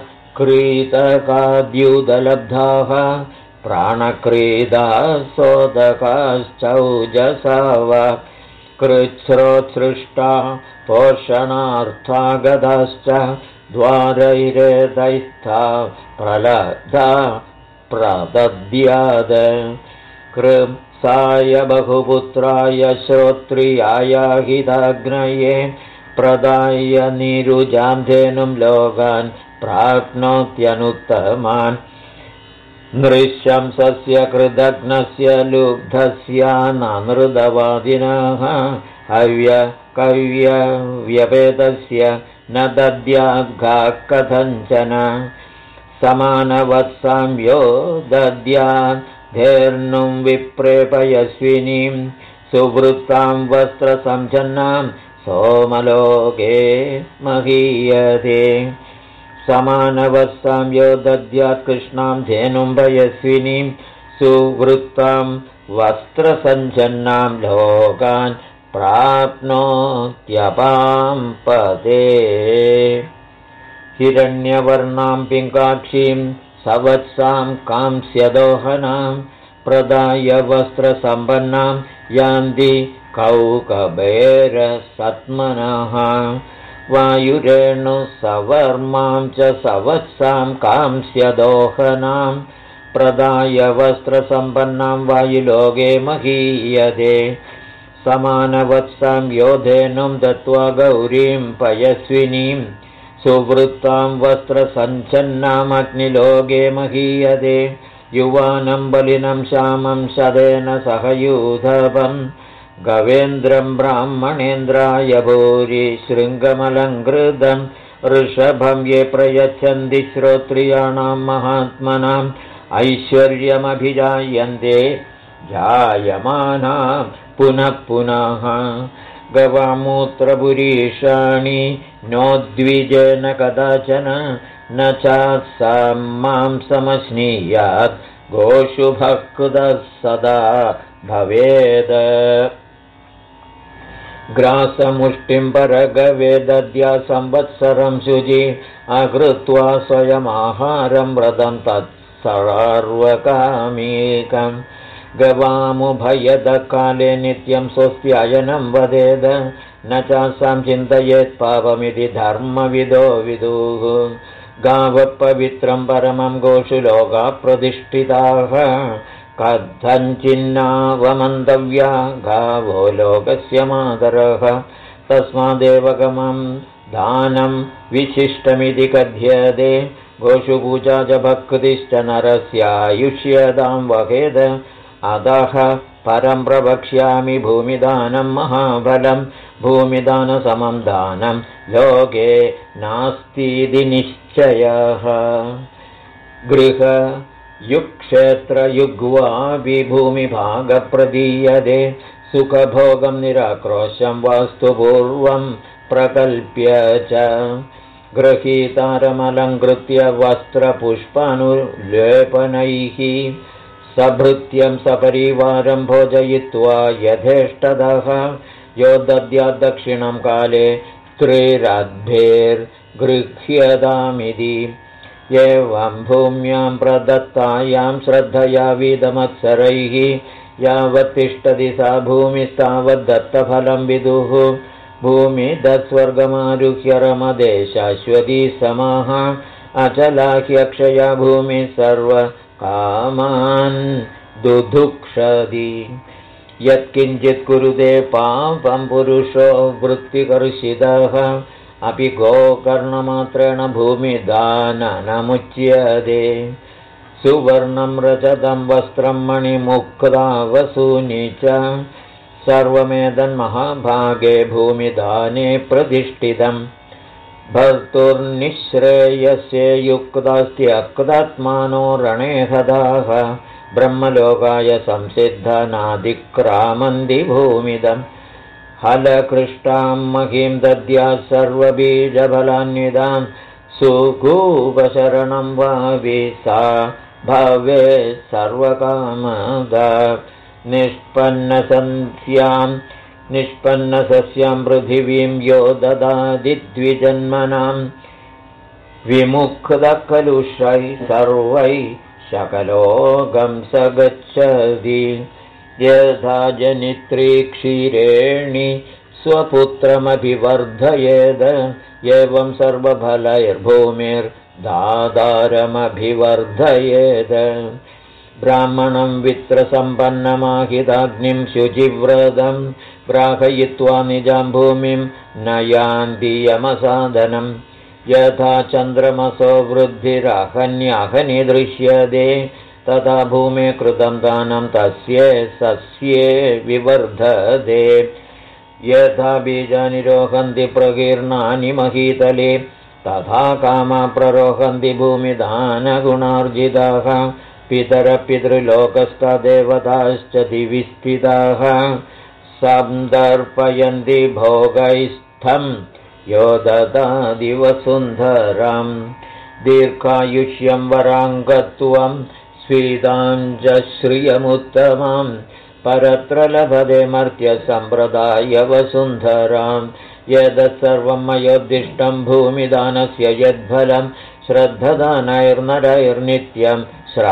क्रीतकाद्युदलब्धाः प्राणक्रीडाः सोदकाश्चौजसाव कृच्छ्रोत्सृष्टा पोषणार्था गदाश्च द्वारैरेतैस्था प्रलब्धा प्रदद्याद कृत्साय बहुपुत्राय श्रोत्रियाय हिताग्नये प्रदाय निरुजां धेनुं लोकान् प्राप्नोत्यनुत्तमान् नृशंसस्य कृदग्नस्य लुब्धस्यानृतवादिनः हव्यकव्यव्यपेतस्य न दद्याद्घाः कथञ्चन समानवत्साम्यो दद्यात् धेर्नुं विप्रेपयस्विनीं सुवृत्तां वस्त्रसञ्चन्नां सोमलोके महीयते समानवत्सां यो दद्यात् कृष्णां धेनुं पयस्विनीं सुवृत्तां वस्त्रसञ्चन्नां लोकान् प्राप्नोत्यपां पदे हिरण्यवर्णां पिङ्काक्षीं सवत्सां कांस्यदोहनां प्रदाय वस्त्रसम्पन्नां यान्ति कौकबैरसत्मनः वायुरेणुसवर्मां च सवत्सां कांस्यदोहनां प्रदाय वस्त्रसम्पन्नां वायुलोके महीयते समानवत्सां यो धेनुं दत्त्वा गौरीं पयस्विनीं सुवृत्तां वस्त्रसञ्चन्नामग्निलोके महीयते युवानं बलिनं श्यामं शतेन सह यूधवं गवेन्द्रं ब्राह्मणेन्द्राय भूरि शृङ्गमलङ्कृतं ऋषभं ये प्रयच्छन्ति श्रोत्रियाणां महात्मनाम् ऐश्वर्यमभिजायन्ते जायमानां पुनः पुनः गवामूत्रपुरीषाणि नोद्विजेन कदाचन न चात्सां मां समश्नीयात् गोषु भक्तः सदा भवेद। ग्रासमुष्टिं परगवे दद्या संवत्सरं शुचि अकृत्वा स्वयमाहारं व्रतं तत्सर्वकामीकं। गवामुभयदकाले नित्यं स्वस्त्यायनं वदेद न चासां चिन्तयेत् पापमिति धर्मविदो विदुः। गावः पवित्रं परमं गोषु लोका प्रतिष्ठिताः कथञ्चिन्नावमन्तव्या गावो लोकस्य मातरः। तस्मादेवगमं दानं विशिष्टमिति कथ्यते। गोषु पूजा च भक्तिश्च नरस्यायुष्यतां वहेद। अतः परं प्रवक्ष्यामि भूमिदानं महाफलं। भूमिदानसमं दानं लोके नास्तीति निश्चयः। गृहयुक्षेत्रयुग्वाभिभूमिभागप्रदीयते सुखभोगं निराक्रोशं वास्तुपूर्वं प्रकल्प्य च। गृहीतारमलङ्कृत्य वस्त्रपुष्पानुलेपनैः सभृत्यं सपरिवारं भोजयित्वा यथेष्टदः। यो दद्यात् दक्षिणं काले स्त्रीरद्भिर्गृह्यतामिति। एवं भूम्यां प्रदत्तायां श्रद्धया विदमत्सरैः यावत् तिष्ठति सा भूमिस्तावद्दत्तफलं विदुः। भूमि दत्स्वर्गमारुह्य रमदे शाश्वती समाः। अचला ह्यक्षया भूमिः सर्वकामान् दुधुक्षति। यत्किञ्चित् कुरुते पापं पुरुषो वृत्तिकर्षितः अपि गोकर्णमात्रेण भूमिदानमुच्यते। सुवर्णं रजतं वस्त्रं मणिमुक्ता वसूनि च सर्वमेतन्महाभागे भूमिदाने प्रतिष्ठितम्। भर्तुर्निःश्रेयस्य युक्तास्त्यक्तात्मानो रणे हताः ब्रह्मलोकाय संसिद्धनादिक्रामन्ति भूमिदम्। हलकृष्टां महीं दद्यात् सर्वबीजफलान्वितां सुगूपशरणं वावि सा भवेत् सर्वकामदा। निष्पन्नसस्यां पृथिवीं यो ददाति द्विजन्मनां विमुक्तकलुषैः सर्वैः शकलोकं स गच्छति। यथा जनित्री क्षीरेणि स्वपुत्रमभिवर्धयेद एवं सर्वफलैर्भूमिर्दातारमभिवर्धयेद। ब्राह्मणं वित्रसम्पन्नमाहिताग्निं शुचिव्रतं ग्राहयित्वा निजां भूमिं नयान्ति यमसाधनं। यथा चन्द्रमसो वृद्धिरहन्याहनि दृश्यते तथा भूमे कृतं दानं तस्ये सस्ये विवर्धते। यथा बीजानि रोहन्ति प्रकीर्णानि महीतले तथा कामा प्ररोहन्ति भूमिदानगुणार्जिताः। पितरपितृलोकस्थ देवताश्च दिवि स्थिताः सन्दर्पयन्ति भोगैस्थं यो ददाति वसुन्धरम्। दीर्घायुष्यं वराङ्गत्वं स्वीतां च श्रियमुत्तमं परत्र लभते मर्त्यसम्प्रदाय वसुन्धरां। यदत्सर्वं मयोद्दिष्टं भूमिदानस्य यद्फलं श्रद्धदानैर्नरैर्नित्यं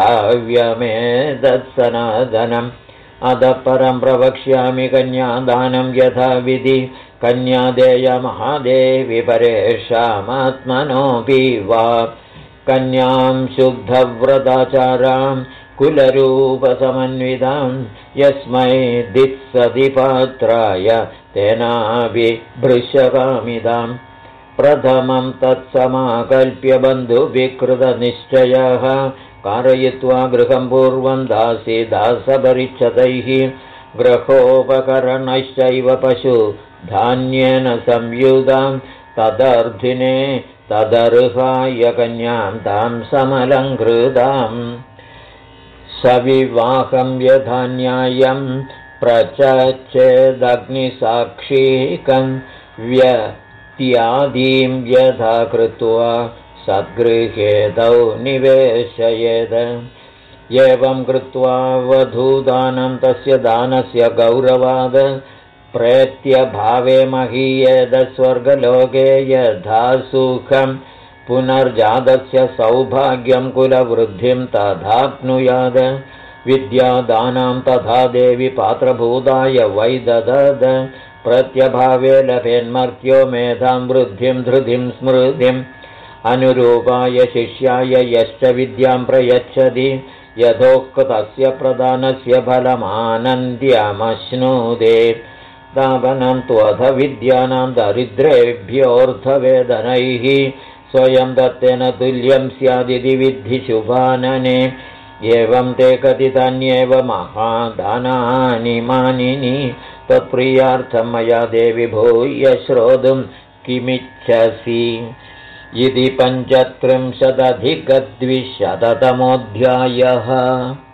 श्राव्यमेतत्सनातनम्। अतः परं प्रवक्ष्यामि कन्यादानं यथा विधि। कन्यादेय महादेवी परेषामात्मनोऽपि वा। कन्यां शुद्धव्रताचारां कुलरूपसमन्वितां यस्मै दित्सति पात्राय तेनाभिभृशकामिदाम्। प्रथमं तत्समाकल्प्य बन्धुविकृतनिश्चयः कारयित्वा गृहं पूर्वं दासी दासपरिच्छदैः गृहोपकरणैश्चैव पशुधान्येन संयुतां तदर्थिने तदर्हाय कन्यां तां समलङ्कृताम्। सविवाहं यथा न्यायं प्रचच्छेदग्निसाक्षीकं व्यत्यादीं यथा कृत्वा सद्गृहे तौ निवेशयेद। एवं कृत्वा वधूदानं तस्य दानस्य गौरवाद प्रेत्यभावे महीयेद स्वर्गलोके यथा सुखं पुनर्जातस्य सौभाग्यं कुलवृद्धिं तथाप्नुयाद विद्यादानां तथा देवी पात्रभूताय वै ददद प्रत्यभावे लभेन्मर्त्यो मेधां वृद्धिं धृतिं स्मृतिम् अनुरूपाय शिष्याय यश्च विद्यां प्रयच्छति यथोक्तस्य प्रदानस्य फलमानन्द्यमश्नुदे दापनं त्वथ विद्यानां दरिद्रेभ्योऽर्थवेदनैः स्वयं दत्तेन तुल्यं स्यादिति विद्धि शुभानने एवं ते कथितान्येव महादानानि मानिनि त्वत्प्रियार्थं मया देवि भूय श्रोतुं किमिच्छसि इति 35-द्विशततमोऽध्यायः।